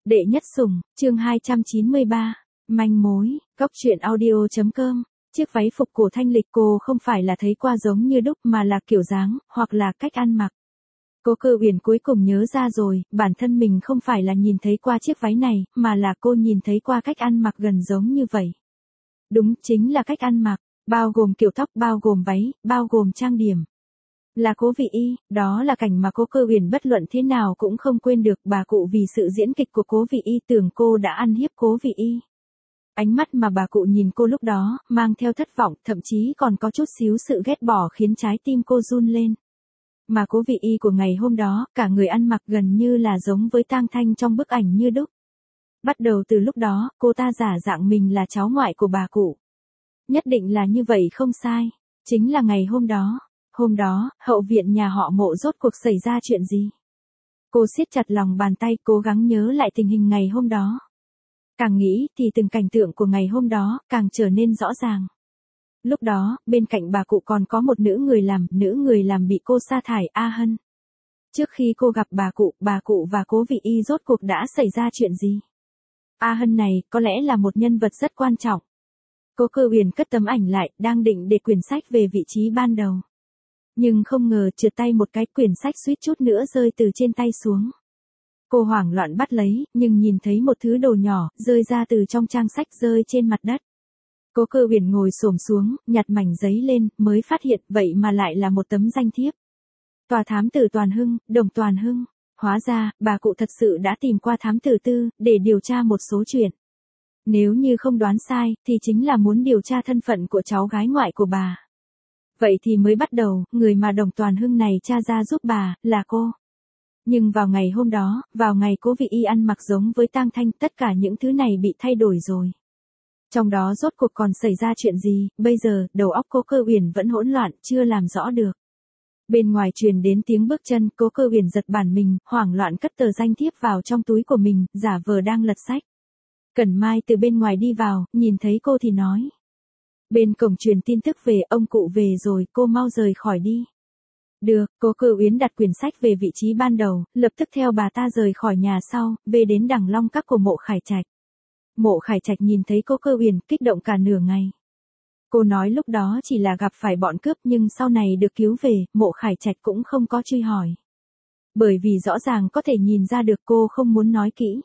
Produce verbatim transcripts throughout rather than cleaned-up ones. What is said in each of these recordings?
Đệ nhất sủng, chương hai trăm chín mươi ba, manh mối, góc truyện audio.com, chiếc váy phục cổ thanh lịch cô không phải là thấy qua giống như đúc mà là kiểu dáng, hoặc là cách ăn mặc. Cố Cơ Uyển cuối cùng nhớ ra rồi, bản thân mình không phải là nhìn thấy qua chiếc váy này, mà là cô nhìn thấy qua cách ăn mặc gần giống như vậy. Đúng, chính là cách ăn mặc, bao gồm kiểu tóc, bao gồm váy, bao gồm trang điểm. Là Cố Vị Y, đó là cảnh mà Cố Cơ Uyển bất luận thế nào cũng không quên được. Bà cụ vì sự diễn kịch của Cố Vị Y tưởng cô đã ăn hiếp Cố Vị Y. Ánh mắt mà bà cụ nhìn cô lúc đó, mang theo thất vọng, thậm chí còn có chút xíu sự ghét bỏ khiến trái tim cô run lên. Mà Cố Vị Y của ngày hôm đó, cả người ăn mặc gần như là giống với Tang Thanh trong bức ảnh như đúc. Bắt đầu từ lúc đó, cô ta giả dạng mình là cháu ngoại của bà cụ. Nhất định là như vậy không sai. Chính là ngày hôm đó. Hôm đó, hậu viện nhà họ Mộ rốt cuộc xảy ra chuyện gì? Cô siết chặt lòng bàn tay, cố gắng nhớ lại tình hình ngày hôm đó. Càng nghĩ thì từng cảnh tượng của ngày hôm đó càng trở nên rõ ràng. Lúc đó, bên cạnh bà cụ còn có một nữ người làm, nữ người làm bị cô sa thải, A Hân. Trước khi cô gặp bà cụ, bà cụ và Cố Vị Y rốt cuộc đã xảy ra chuyện gì? A Hân này có lẽ là một nhân vật rất quan trọng. Cố Cơ Uyển cất tấm ảnh lại, đang định để quyển sách về vị trí ban đầu. Nhưng không ngờ trượt tay một cái, quyển sách suýt chút nữa rơi từ trên tay xuống. Cô hoảng loạn bắt lấy, nhưng nhìn thấy một thứ đồ nhỏ, rơi ra từ trong trang sách rơi trên mặt đất. Cố Cơ Uyển ngồi xổm xuống, nhặt mảnh giấy lên, mới phát hiện vậy mà lại là một tấm danh thiếp. Tòa thám tử Toàn Hưng, Đồng Toàn Hưng. Hóa ra, bà cụ thật sự đã tìm qua thám tử Tư, để điều tra một số chuyện. Nếu như không đoán sai, thì chính là muốn điều tra thân phận của cháu gái ngoại của bà. Vậy thì mới bắt đầu, người mà Đồng Toàn Hưng này tra ra giúp bà, là cô. Nhưng vào ngày hôm đó, vào ngày Cố Vị Y ăn mặc giống với Tang Thanh, tất cả những thứ này bị thay đổi rồi. Trong đó rốt cuộc còn xảy ra chuyện gì, bây giờ, đầu óc Cố Cơ Uyển vẫn hỗn loạn, chưa làm rõ được. Bên ngoài truyền đến tiếng bước chân, Cố Cơ Uyển giật bản mình, hoảng loạn cất tờ danh thiếp vào trong túi của mình, giả vờ đang lật sách. Cẩn Mai từ bên ngoài đi vào, nhìn thấy cô thì nói. Bên cổng truyền tin tức về, ông cụ về rồi, cô mau rời khỏi đi. Được, Cố Cơ Uyển đặt quyển sách về vị trí ban đầu, lập tức theo bà ta rời khỏi nhà sau, về đến đằng long các của Mộ Khải Trạch. Mộ Khải Trạch nhìn thấy Cố Cơ Uyển, kích động cả nửa ngày. Cô nói lúc đó chỉ là gặp phải bọn cướp, nhưng sau này được cứu về, Mộ Khải Trạch cũng không có truy hỏi. Bởi vì rõ ràng có thể nhìn ra được cô không muốn nói kỹ.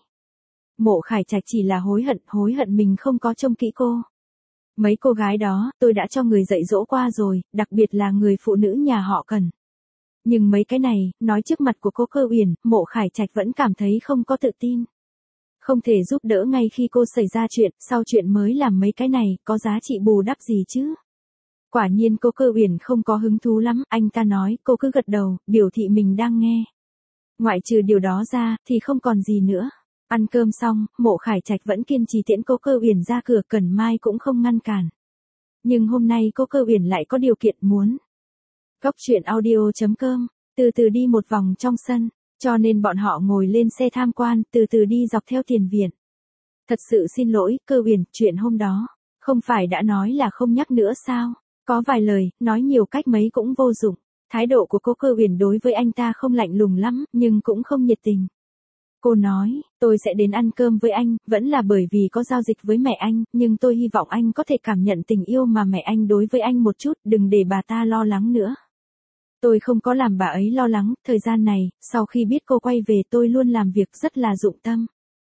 Mộ Khải Trạch chỉ là hối hận, hối hận mình không có trông kỹ cô. Mấy cô gái đó, tôi đã cho người dạy dỗ qua rồi, đặc biệt là người phụ nữ nhà họ Cần. Nhưng mấy cái này, nói trước mặt của Cố Cơ Uyển, Mộ Khải Trạch vẫn cảm thấy không có tự tin. Không thể giúp đỡ ngay khi cô xảy ra chuyện, sau chuyện mới làm mấy cái này, có giá trị bù đắp gì chứ? Quả nhiên Cố Cơ Uyển không có hứng thú lắm, anh ta nói, cô cứ gật đầu, biểu thị mình đang nghe. Ngoại trừ điều đó ra, thì không còn gì nữa. Ăn cơm xong, Mộ Khải Trạch vẫn kiên trì tiễn Cố Cơ Uyển ra cửa, Cẩn Mai cũng không ngăn cản. Nhưng hôm nay Cố Cơ Uyển lại có điều kiện muốn. Góc truyện audio.com, từ từ đi một vòng trong sân, cho nên bọn họ ngồi lên xe tham quan, từ từ đi dọc theo tiền viện. Thật sự xin lỗi, Cơ Uyển, chuyện hôm đó, không phải đã nói là không nhắc nữa sao? Có vài lời, nói nhiều cách mấy cũng vô dụng. Thái độ của Cố Cơ Uyển đối với anh ta không lạnh lùng lắm, nhưng cũng không nhiệt tình. Cô nói, tôi sẽ đến ăn cơm với anh, vẫn là bởi vì có giao dịch với mẹ anh, nhưng tôi hy vọng anh có thể cảm nhận tình yêu mà mẹ anh đối với anh một chút, đừng để bà ta lo lắng nữa. Tôi không có làm bà ấy lo lắng, thời gian này, sau khi biết cô quay về tôi luôn làm việc rất là dụng tâm.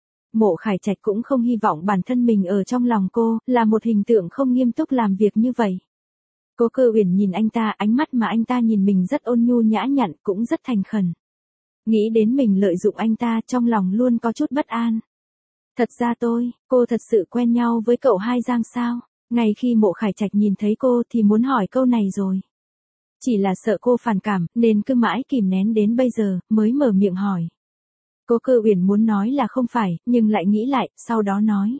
Mộ Khải Trạch cũng không hy vọng bản thân mình ở trong lòng cô, là một hình tượng không nghiêm túc làm việc như vậy. Cố Cơ Uyển nhìn anh ta, ánh mắt mà anh ta nhìn mình rất ôn nhu nhã nhặn, cũng rất thành khẩn. Nghĩ đến mình lợi dụng anh ta, trong lòng luôn có chút bất an. Thật ra tôi, cô thật sự quen nhau với cậu Hai Giang sao? Ngay khi Mộ Khải Trạch nhìn thấy cô thì muốn hỏi câu này rồi. Chỉ là sợ cô phản cảm, nên cứ mãi kìm nén đến bây giờ, mới mở miệng hỏi. Cố Cơ Uyển muốn nói là không phải, nhưng lại nghĩ lại, sau đó nói.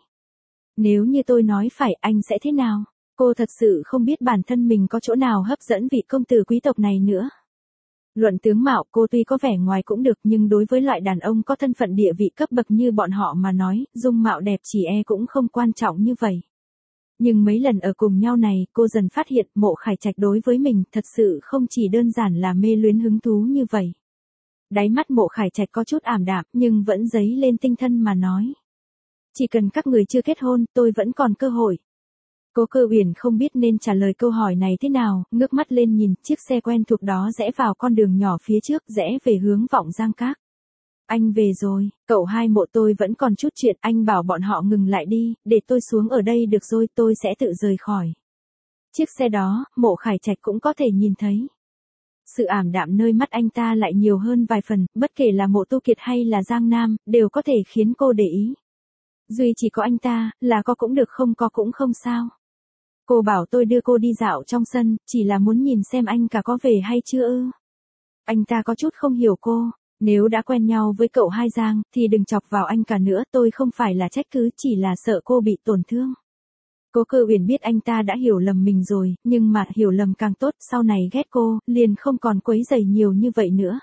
Nếu như tôi nói phải, anh sẽ thế nào? Cô thật sự không biết bản thân mình có chỗ nào hấp dẫn vị công tử quý tộc này nữa. Luận tướng mạo, cô tuy có vẻ ngoài cũng được, nhưng đối với loại đàn ông có thân phận địa vị cấp bậc như bọn họ mà nói, dung mạo đẹp chỉ e cũng không quan trọng như vậy. Nhưng mấy lần ở cùng nhau này, cô dần phát hiện Mộ Khải Trạch đối với mình thật sự không chỉ đơn giản là mê luyến hứng thú như vậy. Đáy mắt Mộ Khải Trạch có chút ảm đạm nhưng vẫn dấy lên tinh thần mà nói. Chỉ cần các người chưa kết hôn, tôi vẫn còn cơ hội. Cố Cơ Uyển không biết nên trả lời câu hỏi này thế nào, ngước mắt lên nhìn, chiếc xe quen thuộc đó rẽ vào con đường nhỏ phía trước, rẽ về hướng Vọng Giang Các. Anh về rồi, cậu hai Mộ, tôi vẫn còn chút chuyện, anh bảo bọn họ ngừng lại đi, để tôi xuống ở đây được rồi, tôi sẽ tự rời khỏi. Chiếc xe đó, Mộ Khải Trạch cũng có thể nhìn thấy. Sự ảm đạm nơi mắt anh ta lại nhiều hơn vài phần, bất kể là Mộ Tu Kiệt hay là Giang Nam, đều có thể khiến cô để ý. Duy chỉ có anh ta, là có cũng được không có cũng không sao. Cô bảo tôi đưa cô đi dạo trong sân, chỉ là muốn nhìn xem anh cả có về hay chưa ư. Anh ta có chút không hiểu cô, nếu đã quen nhau với cậu hai Giang, thì đừng chọc vào anh cả nữa, tôi không phải là trách cứ, chỉ là sợ cô bị tổn thương. Cố Cơ Uyển biết anh ta đã hiểu lầm mình rồi, nhưng mà hiểu lầm càng tốt, sau này ghét cô, liền không còn quấy rầy nhiều như vậy nữa.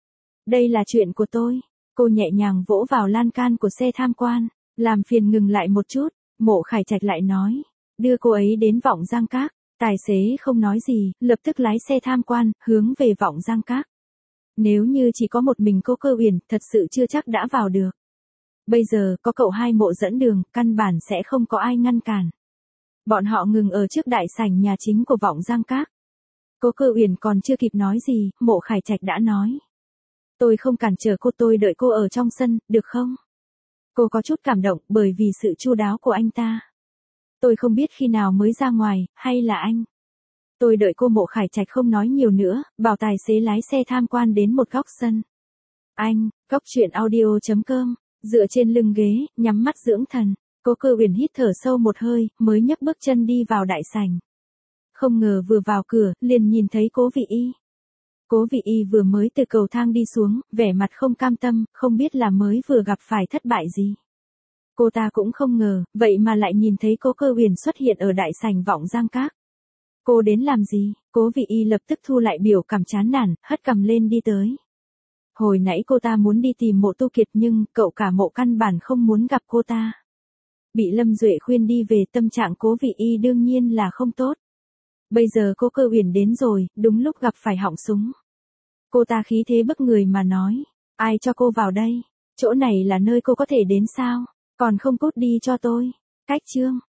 Đây là chuyện của tôi. Cô nhẹ nhàng vỗ vào lan can của xe tham quan, làm phiền ngừng lại một chút, Mộ Khải Trạch lại nói. Đưa cô ấy đến Vọng Giang Các, tài xế không nói gì, lập tức lái xe tham quan, hướng về Vọng Giang Các. Nếu như chỉ có một mình Cố Cơ Uyển, thật sự chưa chắc đã vào được. Bây giờ, có cậu hai Mộ dẫn đường, căn bản sẽ không có ai ngăn cản. Bọn họ ngừng ở trước đại sảnh nhà chính của Vọng Giang Các. Cố Cơ Uyển còn chưa kịp nói gì, Mộ Khải Trạch đã nói. Tôi không cản trở cô, tôi đợi cô ở trong sân, được không? Cô có chút cảm động bởi vì sự chu đáo của anh ta. Tôi không biết khi nào mới ra ngoài, hay là anh? Tôi đợi cô. Mộ Khải Trạch không nói nhiều nữa, bảo tài xế lái xe tham quan đến một góc sân. Anh, góc truyện audio chấm com, dựa trên lưng ghế, nhắm mắt dưỡng thần. Cố Cơ Uyển hít thở sâu một hơi, mới nhấc bước chân đi vào đại sảnh. Không ngờ vừa vào cửa, liền nhìn thấy Cố Vị Y. Cố Vị Y vừa mới từ cầu thang đi xuống, vẻ mặt không cam tâm, không biết là mới vừa gặp phải thất bại gì. Cô ta cũng không ngờ, vậy mà lại nhìn thấy Cố Cơ Uyển xuất hiện ở đại sảnh Vọng Giang Các. Cô đến làm gì? Cố Vị Y lập tức thu lại biểu cảm chán nản, hất cằm lên đi tới. Hồi nãy cô ta muốn đi tìm Mộ Tu Kiệt nhưng cậu cả Mộ căn bản không muốn gặp cô ta. Bị Lâm Duệ khuyên đi về, tâm trạng Cố Vị Y đương nhiên là không tốt. Bây giờ Cố Cơ Uyển đến rồi, đúng lúc gặp phải họng súng. Cô ta khí thế bức người mà nói, ai cho cô vào đây? Chỗ này là nơi cô có thể đến sao? Còn không cút đi cho tôi. Cách chương